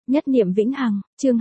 Nhất niệm vĩnh hằng, chương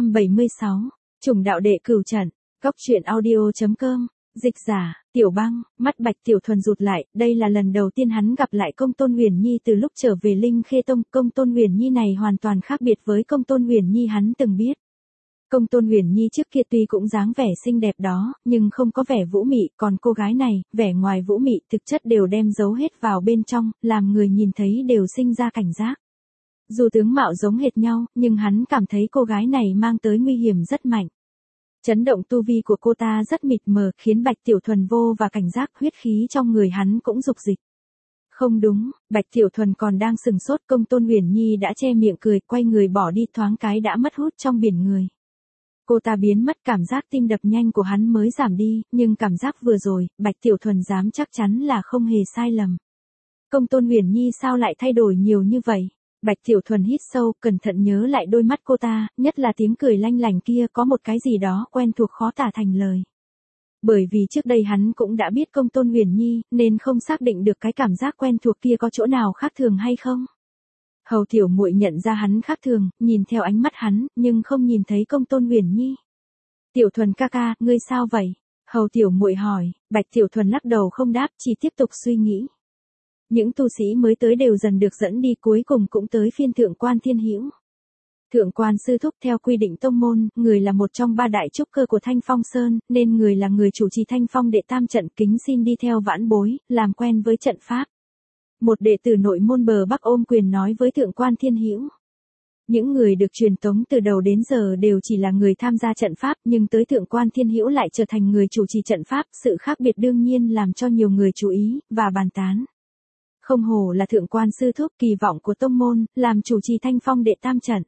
276, Trùng đạo đệ cửu trận, góc truyện audio.com, dịch giả, Tiểu Băng, mắt Bạch Tiểu Thuần rụt lại, đây là lần đầu tiên hắn gặp lại Công Tôn Huyền Nhi từ lúc trở về Linh Khê Tông, Công Tôn Huyền Nhi này hoàn toàn khác biệt với Công Tôn Huyền Nhi hắn từng biết. Công Tôn Huyền Nhi trước kia tuy cũng dáng vẻ xinh đẹp đó, nhưng không có vẻ vũ mị, còn cô gái này, vẻ ngoài vũ mị thực chất đều đem giấu hết vào bên trong, làm người nhìn thấy đều sinh ra cảnh giác. Dù tướng mạo giống hệt nhau, nhưng hắn cảm thấy cô gái này mang tới nguy hiểm rất mạnh. Chấn động tu vi của cô ta rất mịt mờ, khiến Bạch Tiểu Thuần vô và cảnh giác, huyết khí trong người hắn cũng dục dịch. Không đúng, Bạch Tiểu Thuần còn đang sừng sốt, Công Tôn Huyền Nhi đã che miệng cười, quay người bỏ đi, thoáng cái đã mất hút trong biển người. Cô ta biến mất, cảm giác tim đập nhanh của hắn mới giảm đi, nhưng cảm giác vừa rồi, Bạch Tiểu Thuần dám chắc chắn là không hề sai lầm. Công Tôn Huyền Nhi sao lại thay đổi nhiều như vậy? Bạch Tiểu Thuần hít sâu, cẩn thận nhớ lại đôi mắt cô ta, nhất là tiếng cười lanh lảnh kia, có một cái gì đó quen thuộc khó tả thành lời. Bởi vì trước đây hắn cũng đã biết Công Tôn Huyền Nhi, nên không xác định được cái cảm giác quen thuộc kia có chỗ nào khác thường hay không. Hầu tiểu muội nhận ra hắn khác thường, nhìn theo ánh mắt hắn, nhưng không nhìn thấy Công Tôn Huyền Nhi. Tiểu Thuần ca ca, ngươi sao vậy? Hầu tiểu muội hỏi. Bạch Tiểu Thuần lắc đầu không đáp, chỉ tiếp tục suy nghĩ. Những tu sĩ mới tới đều dần được dẫn đi, cuối cùng cũng tới phiên Thượng Quan Thiên Hữu. Thượng Quan sư thúc, theo quy định tông môn, người là một trong ba đại trúc cơ của Thanh Phong Sơn, nên người là người chủ trì Thanh Phong đệ tam trận, kính xin đi theo vãn bối, làm quen với trận pháp. Một đệ tử nội môn bờ Bắc ôm quyền nói với Thượng Quan Thiên Hữu. Những người được truyền tống từ đầu đến giờ đều chỉ là người tham gia trận pháp, nhưng tới Thượng Quan Thiên Hữu lại trở thành người chủ trì trận pháp, sự khác biệt đương nhiên làm cho nhiều người chú ý và bàn tán. Không hổ là Thượng Quan sư thúc, kỳ vọng của tông môn, làm chủ trì Thanh Phong đệ tam trận.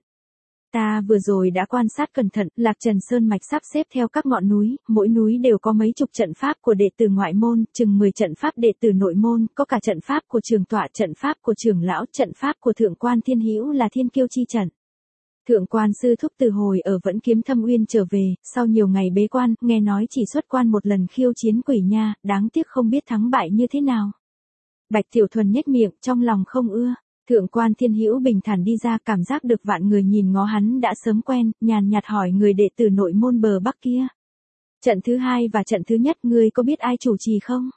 Ta vừa rồi đã quan sát cẩn thận, Lạc Trần Sơn mạch sắp xếp theo các ngọn núi, mỗi núi đều có mấy chục trận pháp của đệ tử ngoại môn, chừng 10 trận pháp đệ tử nội môn, có cả trận pháp của trường tọa, trận pháp của trưởng lão, trận pháp của Thượng Quan Thiên Hữu là Thiên Kiêu chi trận. Thượng Quan sư thúc từ hồi ở Vẫn Kiếm Thâm Uyên trở về, sau nhiều ngày bế quan, nghe nói chỉ xuất quan một lần khiêu chiến quỷ nha, đáng tiếc không biết thắng bại như thế nào. Bạch Tiểu Thuần nhếch miệng, trong lòng không ưa. Thượng Quan Thiên Hữu bình thản đi ra, cảm giác được vạn người nhìn ngó hắn đã sớm quen, nhàn nhạt hỏi người đệ tử nội môn bờ Bắc kia. Trận thứ hai và trận thứ nhất ngươi có biết ai chủ trì không?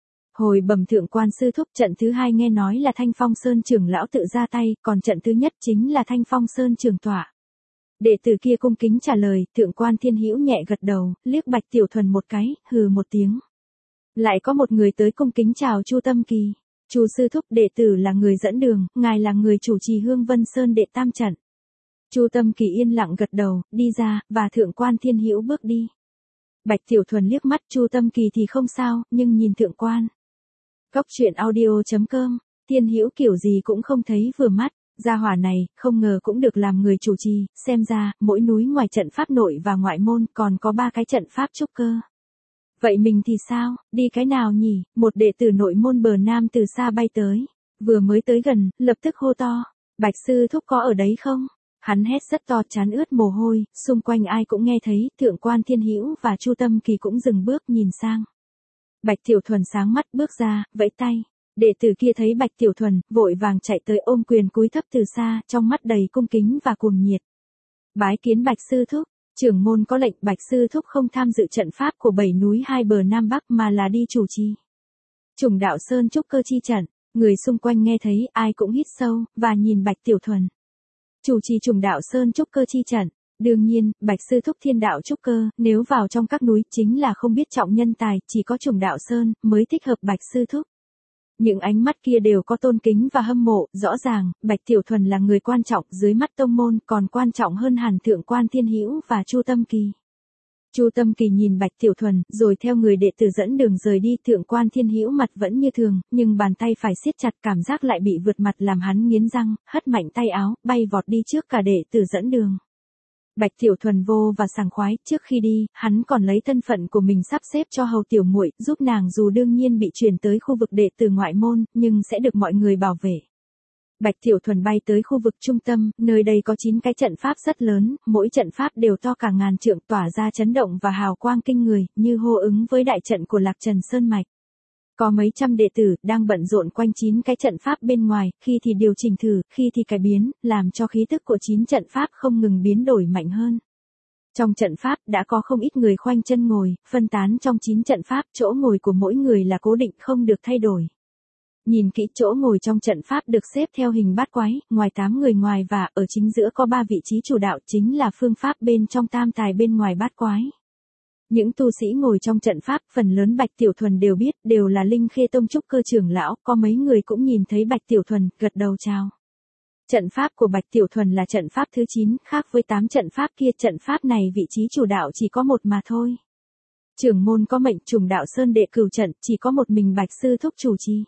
Hồi bẩm Thượng Quan sư thúc, trận thứ hai nghe nói là Thanh Phong Sơn trưởng lão tự ra tay, còn trận thứ nhất chính là Thanh Phong Sơn trưởng tọa. Đệ tử kia cung kính trả lời, Thượng Quan Thiên Hữu nhẹ gật đầu, liếc Bạch Tiểu Thuần một cái, hừ một tiếng. Lại có một người tới cung kính chào Chu Tâm Kỳ. Chu sư thúc, đệ tử là người dẫn đường, ngài là người chủ trì Hương Vân Sơn đệ tam trận. Chu Tâm Kỳ yên lặng gật đầu, đi ra, và Thượng Quan Thiên Hữu bước đi. Bạch Tiểu Thuần liếc mắt Chu Tâm Kỳ thì không sao, nhưng nhìn Thượng Quan. Góc truyện audio.com, Thiên Hữu kiểu gì cũng không thấy vừa mắt, gia hỏa này, không ngờ cũng được làm người chủ trì, xem ra, mỗi núi ngoài trận pháp nội và ngoại môn còn có 3 cái trận pháp trúc cơ. Vậy mình thì sao, đi cái nào nhỉ? Một đệ tử nội môn bờ Nam từ xa bay tới. Vừa mới tới gần, lập tức hô to. Bạch sư thúc có ở đấy không? Hắn hét rất to, trán ướt mồ hôi, xung quanh ai cũng nghe thấy, Thượng Quan Thiên Hữu và Chu Tâm Kỳ cũng dừng bước nhìn sang. Bạch Tiểu Thuần sáng mắt bước ra, vẫy tay. Đệ tử kia thấy Bạch Tiểu Thuần, vội vàng chạy tới ôm quyền cúi thấp từ xa, trong mắt đầy cung kính và cuồng nhiệt. Bái kiến Bạch sư thúc. Trưởng môn có lệnh, Bạch sư thúc không tham dự trận pháp của 7 núi hai bờ Nam Bắc mà là đi chủ trì Trùng đạo Sơn trúc cơ chi trận. Người xung quanh nghe thấy, ai cũng hít sâu và nhìn Bạch Tiểu Thuần. Chủ trì Trùng đạo Sơn trúc cơ chi trận. Đương nhiên, Bạch sư thúc thiên đạo trúc cơ, nếu vào trong các núi chính là không biết trọng nhân tài, chỉ có Trùng đạo Sơn mới thích hợp Bạch sư thúc. Những ánh mắt kia đều có tôn kính và hâm mộ, rõ ràng, Bạch Tiểu Thuần là người quan trọng dưới mắt tông môn, còn quan trọng hơn hẳn Thượng Quan Thiên Hữu và Chu Tâm Kỳ. Chu Tâm Kỳ nhìn Bạch Tiểu Thuần, rồi theo người đệ tử dẫn đường rời đi, Thượng Quan Thiên Hữu mặt vẫn như thường, nhưng bàn tay phải siết chặt, cảm giác lại bị vượt mặt làm hắn nghiến răng, hất mạnh tay áo, bay vọt đi trước cả đệ tử dẫn đường. Bạch Tiểu Thuần vô và sảng khoái, trước khi đi, hắn còn lấy thân phận của mình sắp xếp cho hầu tiểu muội, giúp nàng dù đương nhiên bị chuyển tới khu vực đệ tử ngoại môn, nhưng sẽ được mọi người bảo vệ. Bạch Tiểu Thuần bay tới khu vực trung tâm, nơi đây có 9 cái trận pháp rất lớn, mỗi trận pháp đều to cả ngàn trượng, tỏa ra chấn động và hào quang kinh người, như hô ứng với đại trận của Lạc Trần Sơn mạch. Có mấy trăm đệ tử đang bận rộn quanh 9 cái trận pháp bên ngoài, khi thì điều chỉnh thử, khi thì cải biến, làm cho khí tức của 9 trận pháp không ngừng biến đổi mạnh hơn. Trong trận pháp đã có không ít người khoanh chân ngồi, phân tán trong 9 trận pháp, chỗ ngồi của mỗi người là cố định không được thay đổi. Nhìn kỹ chỗ ngồi trong trận pháp được xếp theo hình bát quái, ngoài 8 người ngoài và ở chính giữa có 3 vị trí chủ đạo chính là phương pháp bên trong tam tài bên ngoài bát quái. Những tu sĩ ngồi trong trận pháp phần lớn Bạch Tiểu Thuần đều biết, đều là Linh Khê Tông trúc cơ trưởng lão, có mấy người cũng nhìn thấy Bạch Tiểu Thuần, gật đầu chào. Trận pháp của Bạch Tiểu Thuần là trận pháp thứ 9, khác với 8 trận pháp kia, trận pháp này vị trí chủ đạo chỉ có một mà thôi. Trưởng môn có mệnh trùng đạo sơn đệ cửu trận, chỉ có một mình Bạch sư thúc chủ trì.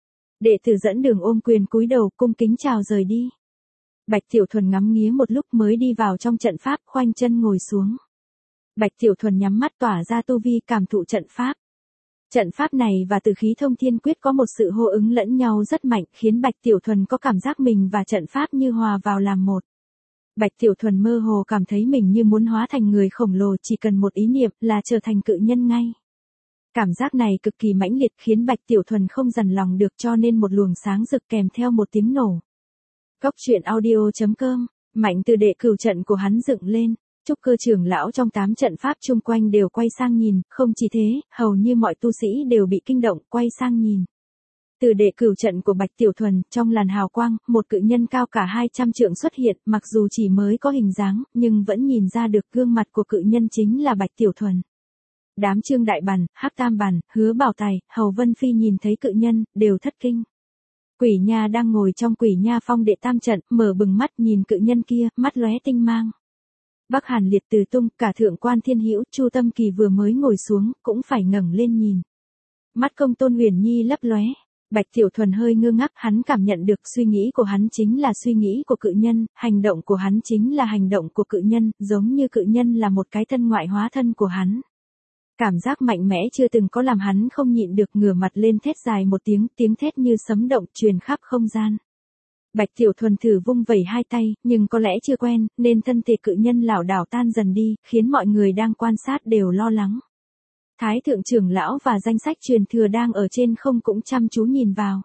Đệ tử dẫn đường ôm quyền cúi đầu cung kính chào rời đi. Bạch Tiểu Thuần ngắm nghía một lúc mới đi vào trong trận pháp, khoanh chân ngồi xuống. Bạch Tiểu Thuần nhắm mắt tỏa ra tu vi cảm thụ trận pháp. Trận pháp này và Tử Khí Thông Thiên Quyết có một sự hô ứng lẫn nhau rất mạnh, khiến Bạch Tiểu Thuần có cảm giác mình và trận pháp như hòa vào làm một. Bạch Tiểu Thuần mơ hồ cảm thấy mình như muốn hóa thành người khổng lồ, chỉ cần một ý niệm là trở thành cự nhân ngay. Cảm giác này cực kỳ mãnh liệt khiến Bạch Tiểu Thuần không dằn lòng được, cho nên một luồng sáng rực kèm theo một tiếng nổ. Góc truyện audio.com, mạnh từ đệ cửu trận của hắn dựng lên. Trúc cơ trưởng lão trong 8 trận pháp chung quanh đều quay sang nhìn, không chỉ thế, hầu như mọi tu sĩ đều bị kinh động, quay sang nhìn. Từ đệ cửu trận của Bạch Tiểu Thuần, trong làn hào quang, một cự nhân cao cả 200 trượng xuất hiện, mặc dù chỉ mới có hình dáng, nhưng vẫn nhìn ra được gương mặt của cự nhân chính là Bạch Tiểu Thuần. Đám Trương Đại Bằn, Hắc Tam Bằn, Hứa Bảo Tài, Hầu Vân Phi nhìn thấy cự nhân, đều thất kinh. Quỷ Nha đang ngồi trong Quỷ Nha Phong đệ tam trận, mở bừng mắt nhìn cự nhân kia, mắt lóe tinh mang. Bắc Hàn Liệt Từ Tung, cả Thượng Quan Thiên Hữu, Chu Tâm Kỳ vừa mới ngồi xuống, cũng phải ngẩng lên nhìn. Mắt Công Tôn Huyền Nhi lấp lóe. Bạch Tiểu Thuần hơi ngơ ngác, hắn cảm nhận được suy nghĩ của hắn chính là suy nghĩ của cự nhân, hành động của hắn chính là hành động của cự nhân, giống như cự nhân là một cái thân ngoại hóa thân của hắn. Cảm giác mạnh mẽ chưa từng có làm hắn không nhịn được, ngửa mặt lên thét dài một tiếng, tiếng thét như sấm động truyền khắp không gian. Bạch Tiểu Thuần thử vung vẩy hai tay, nhưng có lẽ chưa quen, nên thân thể cự nhân lảo đảo tan dần đi, khiến mọi người đang quan sát đều lo lắng. Thái thượng trưởng lão và danh sách truyền thừa đang ở trên không cũng chăm chú nhìn vào.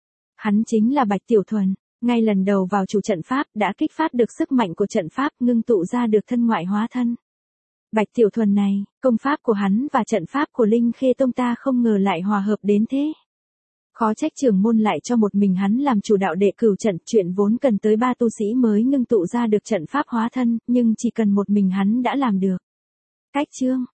Hắn chính là Bạch Tiểu Thuần, ngay lần đầu vào chủ trận pháp đã kích phát được sức mạnh của trận pháp, ngưng tụ ra được thân ngoại hóa thân. Bạch Tiểu Thuần này, công pháp của hắn và trận pháp của Linh Khê Tông ta không ngờ lại hòa hợp đến thế. Khó trách trưởng môn lại cho một mình hắn làm chủ đạo đệ cửu trận, chuyện vốn cần tới 3 tu sĩ mới ngưng tụ ra được trận pháp hóa thân, nhưng chỉ cần một mình hắn đã làm được. Cách chương